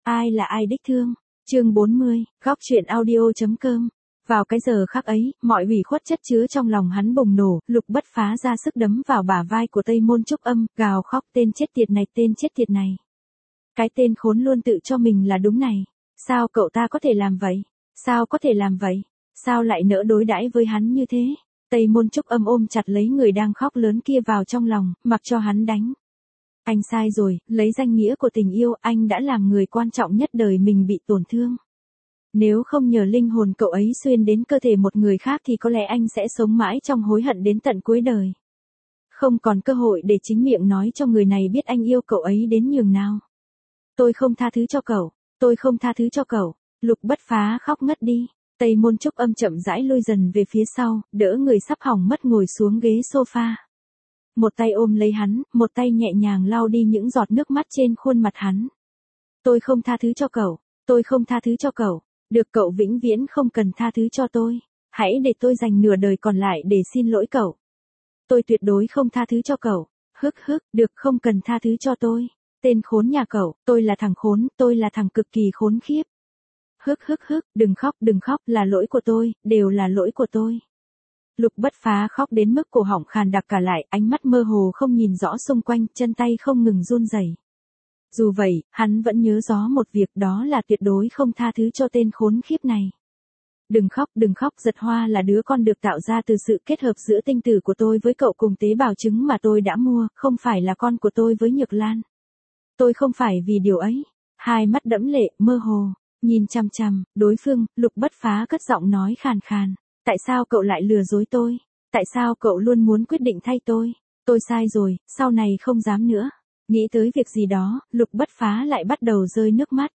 Ai là ai đích thương? Chương 40, góc truyện audio.com. Vào cái giờ khắc ấy, mọi ủy khuất chất chứa trong lòng hắn bùng nổ, Lục Bất Phá ra sức đấm vào bả vai của Tây Môn Trúc Âm, gào khóc tên chết tiệt này, tên chết tiệt này. Cái tên khốn luôn tự cho mình là đúng này. Sao cậu ta có thể làm vậy? Sao có thể làm vậy? Sao lại nỡ đối đãi với hắn như thế? Tây Môn Trúc Âm ôm chặt lấy người đang khóc lớn kia vào trong lòng, mặc cho hắn đánh. Anh sai rồi, lấy danh nghĩa của tình yêu, anh đã làm người quan trọng nhất đời mình bị tổn thương. Nếu không nhờ linh hồn cậu ấy xuyên đến cơ thể một người khác thì có lẽ anh sẽ sống mãi trong hối hận đến tận cuối đời. Không còn cơ hội để chính miệng nói cho người này biết anh yêu cậu ấy đến nhường nào. Tôi không tha thứ cho cậu, tôi không tha thứ cho cậu. Lục Bất Phá khóc ngất đi. Tây Môn Trúc Âm chậm rãi lui dần về phía sau, đỡ người sắp hỏng mất ngồi xuống ghế sofa. Một tay ôm lấy hắn, một tay nhẹ nhàng lau đi những giọt nước mắt trên khuôn mặt hắn. Tôi không tha thứ cho cậu, tôi không tha thứ cho cậu. Được, cậu vĩnh viễn không cần tha thứ cho tôi. Hãy để tôi dành nửa đời còn lại để xin lỗi cậu. Tôi tuyệt đối không tha thứ cho cậu. Được, không cần tha thứ cho tôi. Tên khốn nhà cậu, tôi là thằng khốn, tôi là thằng cực kỳ khốn khiếp. Đừng khóc, là lỗi của tôi, đều là lỗi của tôi. Lục Bất Phá khóc đến mức cổ họng khàn đặc cả lại, ánh mắt mơ hồ không nhìn rõ xung quanh, chân tay không ngừng run rẩy. Dù vậy, hắn vẫn nhớ rõ một việc, đó là tuyệt đối không tha thứ cho tên khốn khiếp này. Đừng khóc, Giật Hoa là đứa con được tạo ra từ sự kết hợp giữa tinh tử của tôi với cậu cùng tế bào trứng mà tôi đã mua, không phải là con của tôi với Nhược Lan. Tôi không phải vì điều ấy. Hai mắt đẫm lệ, mơ hồ, nhìn chằm chằm đối phương, Lục Bất Phá cất giọng nói khàn khàn. Tại sao cậu lại lừa dối tôi? Tại sao cậu luôn muốn quyết định thay tôi? Tôi sai rồi, sau này không dám nữa. Nghĩ tới việc gì đó, Lục Bất Phá lại bắt đầu rơi nước mắt.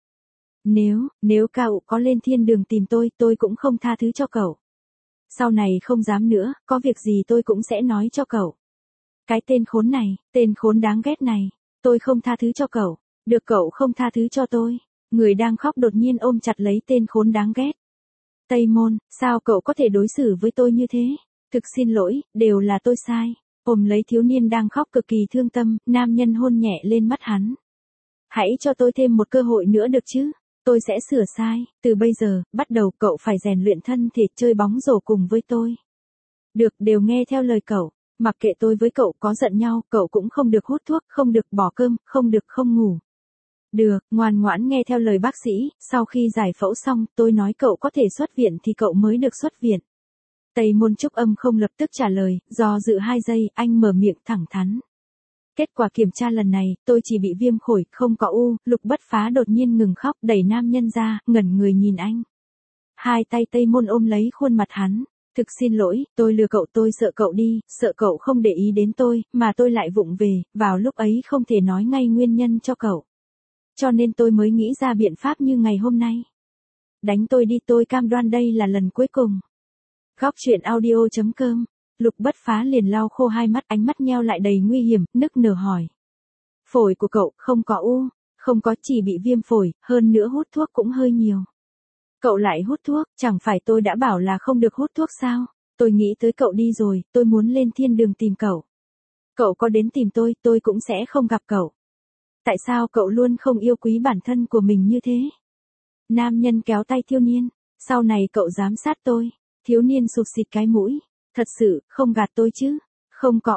Nếu cậu có lên thiên đường tìm tôi cũng không tha thứ cho cậu. Sau này không dám nữa, có việc gì tôi cũng sẽ nói cho cậu. Cái tên khốn này, tên khốn đáng ghét này, tôi không tha thứ cho cậu. Được, cậu không tha thứ cho tôi. Người đang khóc đột nhiên ôm chặt lấy tên khốn đáng ghét. Tây Môn, sao cậu có thể đối xử với tôi như thế? Thực xin lỗi, đều là tôi sai. Ôm lấy thiếu niên đang khóc cực kỳ thương tâm, nam nhân hôn nhẹ lên mắt hắn. Hãy cho tôi thêm một cơ hội nữa được chứ? Tôi sẽ sửa sai, từ bây giờ, bắt đầu cậu phải rèn luyện thân thể chơi bóng rổ cùng với tôi. Được, đều nghe theo lời cậu. Mặc kệ tôi với cậu có giận nhau, cậu cũng không được hút thuốc, không được bỏ cơm, không được không ngủ. Được, ngoan ngoãn nghe theo lời bác sĩ, sau khi giải phẫu xong, tôi nói cậu có thể xuất viện thì cậu mới được xuất viện. Tây Môn Trúc Âm không lập tức trả lời, do dự 2 giây, anh mở miệng thẳng thắn. Kết quả kiểm tra lần này, tôi chỉ bị viêm phổi, không có u. Lục Bất Phá đột nhiên ngừng khóc, đẩy nam nhân ra, ngẩn người nhìn anh. Hai tay Tây Môn ôm lấy khuôn mặt hắn. Thực xin lỗi, tôi lừa cậu, tôi sợ cậu đi, sợ cậu không để ý đến tôi, mà tôi lại vụng về, vào lúc ấy không thể nói ngay nguyên nhân cho cậu. Cho nên tôi mới nghĩ ra biện pháp như ngày hôm nay. Đánh tôi đi, tôi cam đoan đây là lần cuối cùng. Góc truyện audio.com. Lục Bất Phá liền lau khô hai mắt, ánh mắt nheo lại đầy nguy hiểm, nức nở hỏi. Phổi của cậu không có u, không có, chỉ bị viêm phổi, hơn nữa hút thuốc cũng hơi nhiều. Cậu lại hút thuốc, chẳng phải tôi đã bảo là không được hút thuốc sao? Tôi nghĩ tới cậu đi rồi, tôi muốn lên thiên đường tìm cậu. Cậu có đến tìm tôi cũng sẽ không gặp cậu. Tại sao cậu luôn không yêu quý bản thân của mình như thế? Nam nhân kéo tay thiếu niên, sau này cậu giám sát tôi. Thiếu niên sụt xịt cái mũi. Thật sự, không gạt tôi chứ. Không có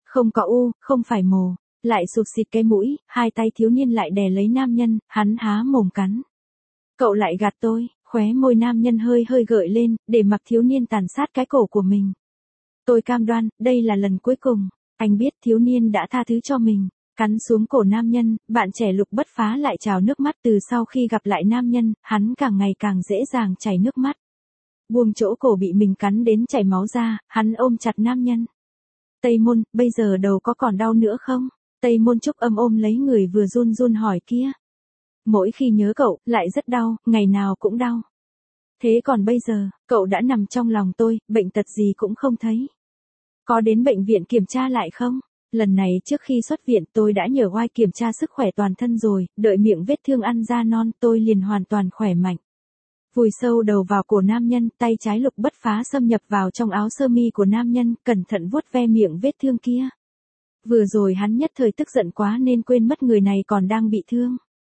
u, không phải mồ. Lại sụt xịt cái mũi, hai tay thiếu niên lại đè lấy nam nhân, hắn há mồm cắn. Cậu lại gạt tôi, khóe môi nam nhân hơi gợi lên, để mặc thiếu niên tàn sát cái cổ của mình. Tôi cam đoan, đây là lần cuối cùng. Anh biết thiếu niên đã tha thứ cho mình. Cắn xuống cổ nam nhân, bạn trẻ Lục Bất Phá lại trào nước mắt. Từ sau khi gặp lại nam nhân, hắn càng ngày càng dễ dàng chảy nước mắt. Buông chỗ cổ bị mình cắn đến chảy máu ra, hắn ôm chặt nam nhân. Tây Môn, bây giờ đầu có còn đau nữa không? Tây Môn Trúc Âm ôm lấy người vừa run hỏi kia. Mỗi khi nhớ cậu, lại rất đau, ngày nào cũng đau. Thế còn bây giờ, cậu đã nằm trong lòng tôi, bệnh tật gì cũng không thấy. Có đến bệnh viện kiểm tra lại không? Lần này trước khi xuất viện tôi đã nhờ oai kiểm tra sức khỏe toàn thân rồi, đợi miệng vết thương ăn ra non tôi liền hoàn toàn khỏe mạnh. Vùi sâu đầu vào cổ nam nhân, tay trái Lục Bất Phá xâm nhập vào trong áo sơ mi của nam nhân, cẩn thận vuốt ve miệng vết thương kia. Vừa rồi hắn nhất thời tức giận quá nên quên mất người này còn đang bị thương.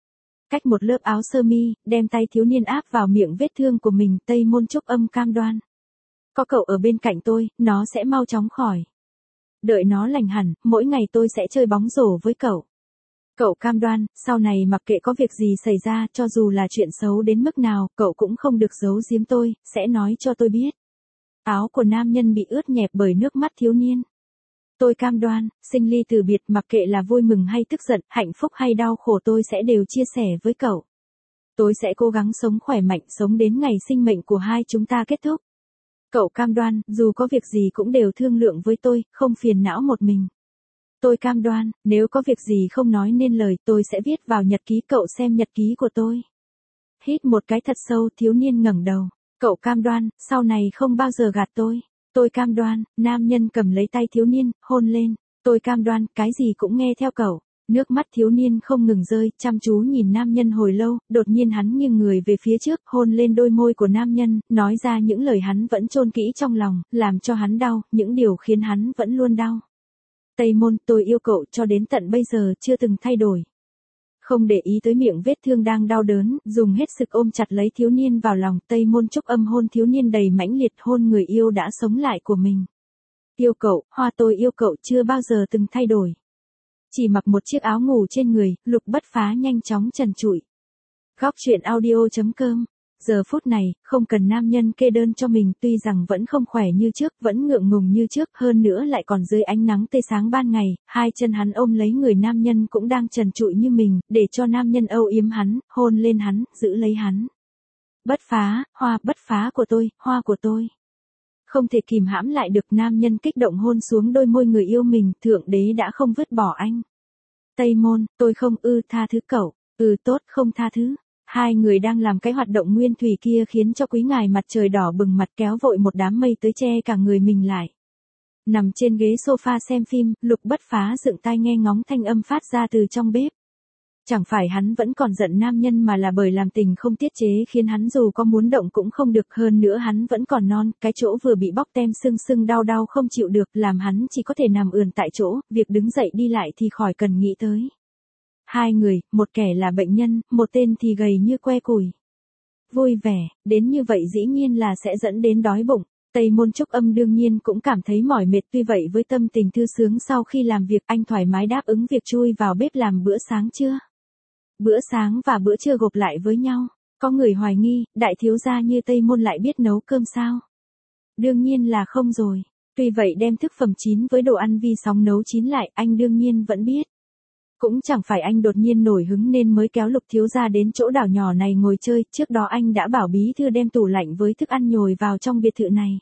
Cách một lớp áo sơ mi, đem tay thiếu niên áp vào miệng vết thương của mình, Tây Môn Trúc Âm cam đoan. Có cậu ở bên cạnh tôi, nó sẽ mau chóng khỏi. Đợi nó lành hẳn, mỗi ngày tôi sẽ chơi bóng rổ với cậu. Cậu cam đoan, sau này mặc kệ có việc gì xảy ra, cho dù là chuyện xấu đến mức nào, cậu cũng không được giấu giếm tôi, sẽ nói cho tôi biết. Áo của nam nhân bị ướt nhẹp bởi nước mắt thiếu niên. Tôi cam đoan, sinh ly từ biệt mặc kệ là vui mừng hay tức giận, hạnh phúc hay đau khổ tôi sẽ đều chia sẻ với cậu. Tôi sẽ cố gắng sống khỏe mạnh, sống đến ngày sinh mệnh của hai chúng ta kết thúc. Cậu cam đoan, dù có việc gì cũng đều thương lượng với tôi, không phiền não một mình. Tôi cam đoan, nếu có việc gì không nói nên lời, tôi sẽ viết vào nhật ký, cậu xem nhật ký của tôi. Hít một cái thật sâu, thiếu niên ngẩng đầu. Cậu cam đoan, sau này không bao giờ gạt tôi. Tôi cam đoan, nam nhân cầm lấy tay thiếu niên, hôn lên. Tôi cam đoan, cái gì cũng nghe theo cậu. Nước mắt thiếu niên không ngừng rơi, chăm chú nhìn nam nhân hồi lâu, đột nhiên hắn nghiêng người về phía trước, hôn lên đôi môi của nam nhân, nói ra những lời hắn vẫn chôn kỹ trong lòng, làm cho hắn đau, những điều khiến hắn vẫn luôn đau. Tây Môn, tôi yêu cậu cho đến tận bây giờ chưa từng thay đổi. Không để ý tới miệng vết thương đang đau đớn, dùng hết sức ôm chặt lấy thiếu niên vào lòng, Tây Môn Trúc Âm hôn thiếu niên đầy mãnh liệt, hôn người yêu đã sống lại của mình. Yêu cậu, Hoa, tôi yêu cậu chưa bao giờ từng thay đổi. Chỉ mặc một chiếc áo ngủ trên người, Lục Bất Phá nhanh chóng trần trụi. Góc truyện audio.com. Giờ phút này, không cần nam nhân kê đơn cho mình, tuy rằng vẫn không khỏe như trước, vẫn ngượng ngùng như trước, hơn nữa lại còn dưới ánh nắng tươi sáng ban ngày, hai chân hắn ôm lấy người nam nhân cũng đang trần trụi như mình, để cho nam nhân âu yếm hắn, hôn lên hắn, giữ lấy hắn. Bất Phá, Hoa, Bất Phá của tôi, Hoa của tôi. Không thể kìm hãm lại được, nam nhân kích động hôn xuống đôi môi người yêu mình, Thượng Đế đã không vứt bỏ anh. Tây Môn, tôi không tha thứ cậu, tốt không tha thứ. Hai người đang làm cái hoạt động nguyên thủy kia khiến cho quý ngài mặt trời đỏ bừng mặt, kéo vội một đám mây tới che cả người mình lại. Nằm trên ghế sofa xem phim, Lục Bất Phá dựng tai nghe ngóng thanh âm phát ra từ trong bếp. Chẳng phải hắn vẫn còn giận nam nhân mà là bởi làm tình không tiết chế khiến hắn dù có muốn động cũng không được, hơn nữa hắn vẫn còn non, cái chỗ vừa bị bóc tem sưng sưng đau đau không chịu được, làm hắn chỉ có thể nằm ườn tại chỗ, việc đứng dậy đi lại thì khỏi cần nghĩ tới. Hai người, một kẻ là bệnh nhân, một tên thì gầy như que củi. Vui vẻ, đến như vậy dĩ nhiên là sẽ dẫn đến đói bụng. Tây Môn Trúc Âm đương nhiên cũng cảm thấy mỏi mệt, tuy vậy với tâm tình thư sướng sau khi làm việc, anh thoải mái đáp ứng việc chui vào bếp làm bữa sáng trưa. Bữa sáng và bữa trưa gộp lại với nhau. Có người hoài nghi, đại thiếu gia như Tây Môn lại biết nấu cơm sao? Đương nhiên là không rồi. Tuy vậy đem thức phẩm chín với đồ ăn vi sóng nấu chín lại, anh đương nhiên vẫn biết. Cũng chẳng phải anh đột nhiên nổi hứng nên mới kéo Lục thiếu gia đến chỗ đảo nhỏ này ngồi chơi, trước đó anh đã bảo bí thư đem tủ lạnh với thức ăn nhồi vào trong biệt thự này.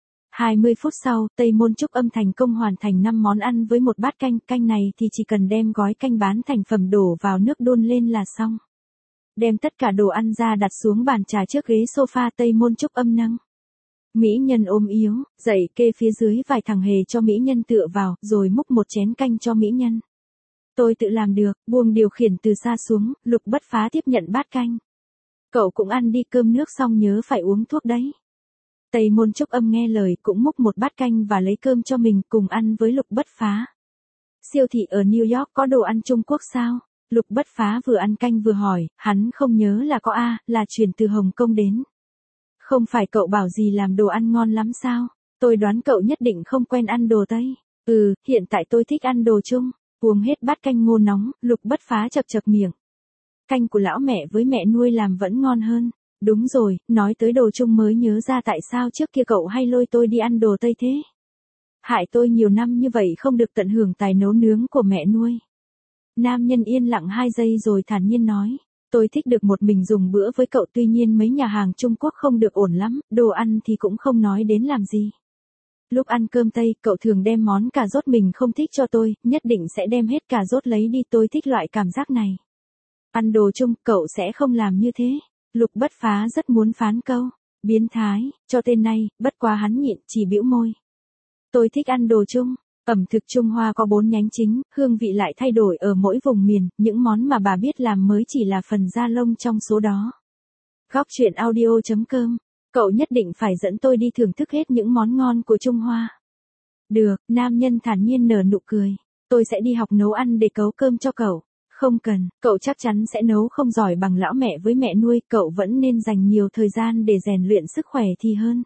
20 phút sau, Tây Môn Trúc Âm thành công hoàn thành 5 món ăn với một bát canh, canh này thì chỉ cần đem gói canh bán thành phẩm đổ vào nước đun lên là xong. Đem tất cả đồ ăn ra đặt xuống bàn trà trước ghế sofa, Tây Môn Trúc Âm nâng mỹ nhân ôm yếu, dậy kê phía dưới vài thằng hề cho mỹ nhân tựa vào, rồi múc một chén canh cho mỹ nhân. Tôi tự làm được, buông điều khiển từ xa xuống, Lục Bất Phá tiếp nhận bát canh. Cậu cũng ăn đi, cơm nước xong nhớ phải uống thuốc đấy. Tây Môn Trúc Âm nghe lời cũng múc một bát canh và lấy cơm cho mình cùng ăn với Lục Bất Phá. Siêu thị ở New York có đồ ăn Trung Quốc sao? Lục Bất Phá vừa ăn canh vừa hỏi, hắn không nhớ là có là chuyển từ Hồng Kông đến. Không phải cậu bảo gì làm đồ ăn ngon lắm sao? Tôi đoán cậu nhất định không quen ăn đồ Tây. Hiện tại tôi thích ăn đồ Trung. Uống hết bát canh ngô nóng, Lục Bất Phá chậc chậc miệng. Canh của lão mẹ với mẹ nuôi làm vẫn ngon hơn. Đúng rồi, nói tới đồ Trung mới nhớ ra tại sao trước kia cậu hay lôi tôi đi ăn đồ Tây thế. Hại tôi nhiều năm như vậy không được tận hưởng tài nấu nướng của mẹ nuôi. Nam nhân yên lặng 2 giây rồi thản nhiên nói. Tôi thích được một mình dùng bữa với cậu, tuy nhiên mấy nhà hàng Trung Quốc không được ổn lắm, đồ ăn thì cũng không nói đến làm gì. Lúc ăn cơm Tây, cậu thường đem món cà rốt mình không thích cho tôi, nhất định sẽ đem hết cà rốt lấy đi, tôi thích loại cảm giác này. Ăn đồ Trung, cậu sẽ không làm như thế. Lục Bất Phá rất muốn phán câu, biến thái, cho tên này, bất quá hắn nhịn, chỉ bĩu môi. Tôi thích ăn đồ Trung, ẩm thực Trung Hoa có 4 nhánh chính, hương vị lại thay đổi ở mỗi vùng miền, những món mà bà biết làm mới chỉ là phần da lông trong số đó. Góc truyện audio.com. Cậu nhất định phải dẫn tôi đi thưởng thức hết những món ngon của Trung Hoa. Được, nam nhân thản nhiên nở nụ cười. Tôi sẽ đi học nấu ăn để cấu cơm cho cậu. Không cần, cậu chắc chắn sẽ nấu không giỏi bằng lão mẹ với mẹ nuôi, cậu vẫn nên dành nhiều thời gian để rèn luyện sức khỏe thì hơn.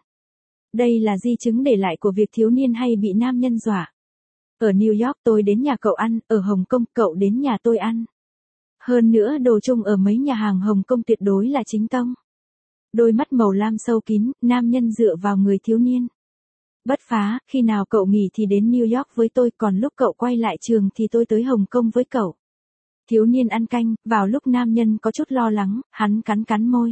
Đây là di chứng để lại của việc thiếu niên hay bị nam nhân dọa. Ở New York tôi đến nhà cậu ăn, ở Hồng Kông cậu đến nhà tôi ăn. Hơn nữa đồ chung ở mấy nhà hàng Hồng Kông tuyệt đối là chính tông. Đôi mắt màu lam sâu kín, nam nhân dựa vào người thiếu niên. Bất Phá, khi nào cậu nghỉ thì đến New York với tôi, còn lúc cậu quay lại trường thì tôi tới Hồng Kông với cậu. Thiếu niên ăn canh, vào lúc nam nhân có chút lo lắng, hắn cắn cắn môi.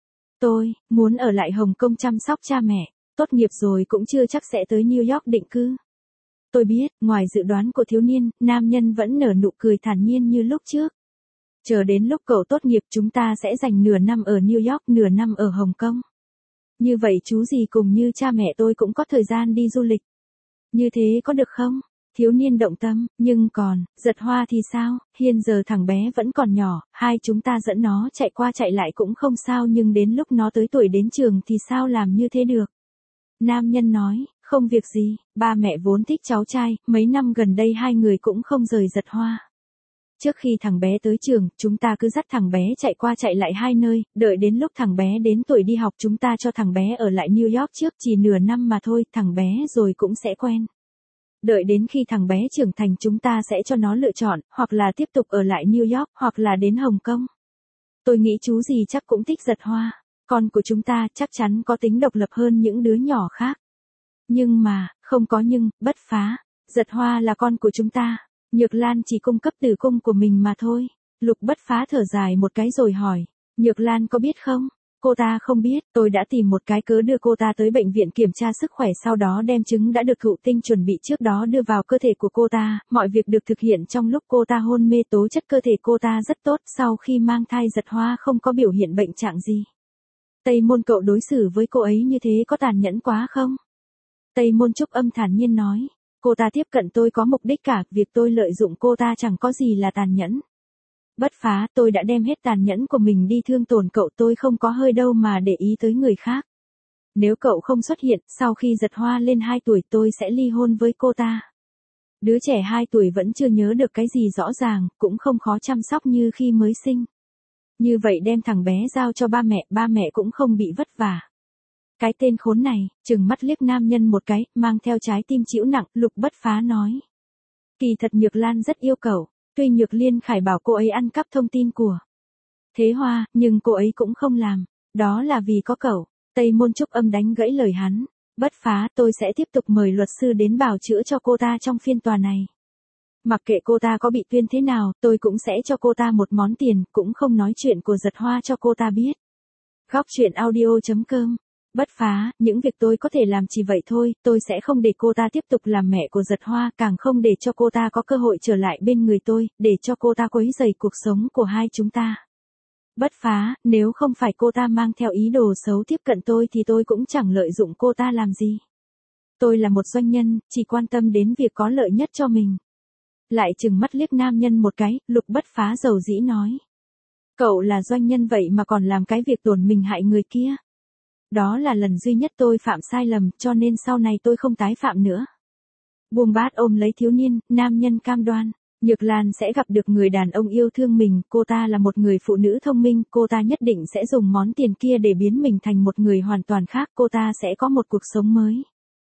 Tôi muốn ở lại Hồng Kông chăm sóc cha mẹ, tốt nghiệp rồi cũng chưa chắc sẽ tới New York định cư. Tôi biết, ngoài dự đoán của thiếu niên, nam nhân vẫn nở nụ cười thản nhiên như lúc trước. Chờ đến lúc cậu tốt nghiệp chúng ta sẽ dành nửa năm ở New York, nửa năm ở Hồng Kông. Như vậy chú gì cùng như cha mẹ tôi cũng có thời gian đi du lịch. Như thế có được không? Thiếu niên động tâm, nhưng còn, Giật Hoa thì sao? Hiện giờ thằng bé vẫn còn nhỏ, hai chúng ta dẫn nó chạy qua chạy lại cũng không sao, nhưng đến lúc nó tới tuổi đến trường thì sao làm như thế được? Nam nhân nói, không việc gì, ba mẹ vốn thích cháu trai, mấy năm gần đây hai người cũng không rời Giật Hoa. Trước khi thằng bé tới trường, chúng ta cứ dắt thằng bé chạy qua chạy lại hai nơi, đợi đến lúc thằng bé đến tuổi đi học chúng ta cho thằng bé ở lại New York trước, chỉ nửa năm mà thôi, thằng bé rồi cũng sẽ quen. Đợi đến khi thằng bé trưởng thành chúng ta sẽ cho nó lựa chọn, hoặc là tiếp tục ở lại New York, hoặc là đến Hồng Kông. Tôi nghĩ chú gì chắc cũng thích Giật Hoa. Con của chúng ta chắc chắn có tính độc lập hơn những đứa nhỏ khác. Nhưng mà, không có nhưng, Bất Phá. Giật Hoa là con của chúng ta. Nhược Lan chỉ cung cấp tử cung của mình mà thôi. Lục Bất Phá thở dài một cái rồi hỏi. Nhược Lan có biết không? Cô ta không biết, tôi đã tìm một cái cớ đưa cô ta tới bệnh viện kiểm tra sức khỏe, sau đó đem trứng đã được thụ tinh chuẩn bị trước đó đưa vào cơ thể của cô ta, mọi việc được thực hiện trong lúc cô ta hôn mê, tố chất cơ thể cô ta rất tốt, sau khi mang thai Giật Hoa không có biểu hiện bệnh trạng gì. Tây Môn cậu đối xử với cô ấy như thế có tàn nhẫn quá không? Tây Môn Trúc Âm thản nhiên nói, cô ta tiếp cận tôi có mục đích cả, việc tôi lợi dụng cô ta chẳng có gì là tàn nhẫn. Bất Phá, tôi đã đem hết tàn nhẫn của mình đi thương tổn cậu, tôi không có hơi đâu mà để ý tới người khác. Nếu cậu không xuất hiện, sau khi Giật Hoa lên 2 tuổi tôi sẽ ly hôn với cô ta. Đứa trẻ 2 tuổi vẫn chưa nhớ được cái gì rõ ràng, cũng không khó chăm sóc như khi mới sinh. Như vậy đem thằng bé giao cho ba mẹ cũng không bị vất vả. Cái tên khốn này, trừng mắt liếc nam nhân một cái, mang theo trái tim chịu nặng, Lục Bất Phá nói. Kỳ thật Nhược Lan rất yêu cậu. Tuy Nhược Liên Khải bảo cô ấy ăn cắp thông tin của Thế Hoa, nhưng cô ấy cũng không làm. Đó là vì có cậu. Tây Môn Trúc Âm đánh gãy lời hắn. Bất Phá, tôi sẽ tiếp tục mời luật sư đến bào chữa cho cô ta trong phiên tòa này. Mặc kệ cô ta có bị tuyên thế nào, tôi cũng sẽ cho cô ta một món tiền, cũng không nói chuyện của Giật Hoa cho cô ta biết. Góc truyện audio.com. Bất Phá, những việc tôi có thể làm chỉ vậy thôi, tôi sẽ không để cô ta tiếp tục làm mẹ của Giật Hoa, càng không để cho cô ta có cơ hội trở lại bên người tôi, để cho cô ta quấy rầy cuộc sống của hai chúng ta. Bất Phá, nếu không phải cô ta mang theo ý đồ xấu tiếp cận tôi thì tôi cũng chẳng lợi dụng cô ta làm gì. Tôi là một doanh nhân, chỉ quan tâm đến việc có lợi nhất cho mình. Lại trừng mắt liếc nam nhân một cái, Lục Bất Phá dầu dĩ nói. Cậu là doanh nhân vậy mà còn làm cái việc tổn mình hại người kia. Đó là lần duy nhất tôi phạm sai lầm, cho nên sau này tôi không tái phạm nữa. Buông bát ôm lấy thiếu niên, nam nhân cam đoan. Nhược Lan sẽ gặp được người đàn ông yêu thương mình, cô ta là một người phụ nữ thông minh, cô ta nhất định sẽ dùng món tiền kia để biến mình thành một người hoàn toàn khác, cô ta sẽ có một cuộc sống mới.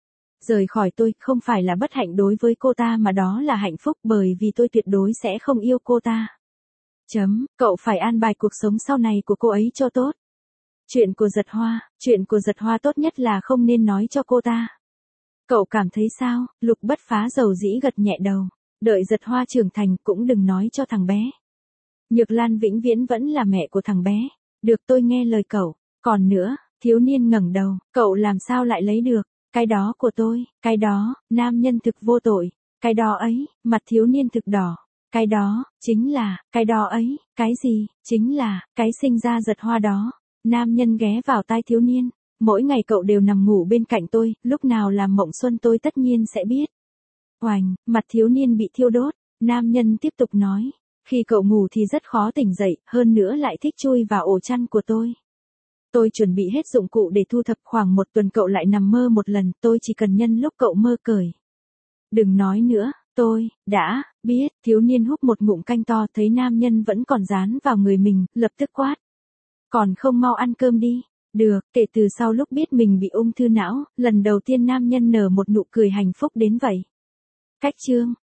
Rời khỏi tôi, không phải là bất hạnh đối với cô ta mà đó là hạnh phúc, bởi vì tôi tuyệt đối sẽ không yêu cô ta. Cậu phải an bài cuộc sống sau này của cô ấy cho tốt. Chuyện của Giật Hoa tốt nhất là không nên nói cho cô ta. Cậu cảm thấy sao? Lục Bất Phá dầu dĩ gật nhẹ đầu. Đợi Giật Hoa trưởng thành cũng đừng nói cho thằng bé. Nhược Lan vĩnh viễn vẫn là mẹ của thằng bé. Được, tôi nghe lời cậu. Còn nữa, thiếu niên ngẩng đầu, cậu làm sao lại lấy được? Cái đó của tôi, cái đó, nam nhân thực vô tội. Cái đó ấy, mặt thiếu niên thực đỏ. Cái đó, chính là, cái đó ấy, cái gì, chính là, cái sinh ra Giật Hoa đó. Nam nhân ghé vào tai thiếu niên. Mỗi ngày cậu đều nằm ngủ bên cạnh tôi, lúc nào làm mộng xuân tôi tất nhiên sẽ biết. Oành, mặt thiếu niên bị thiêu đốt. Nam nhân tiếp tục nói. Khi cậu ngủ thì rất khó tỉnh dậy, hơn nữa lại thích chui vào ổ chăn của tôi. Tôi chuẩn bị hết dụng cụ để thu thập, khoảng 1 tuần cậu lại nằm mơ một lần, tôi chỉ cần nhân lúc cậu mơ cởi. Đừng nói nữa, Tôi, đã, biết, thiếu niên húp một ngụm canh to thấy nam nhân vẫn còn dán vào người mình, lập tức quát. Còn không mau ăn cơm đi. Được, kể từ sau lúc biết mình bị ung thư não, lần đầu tiên nam nhân nở một nụ cười hạnh phúc đến vậy. Cách chương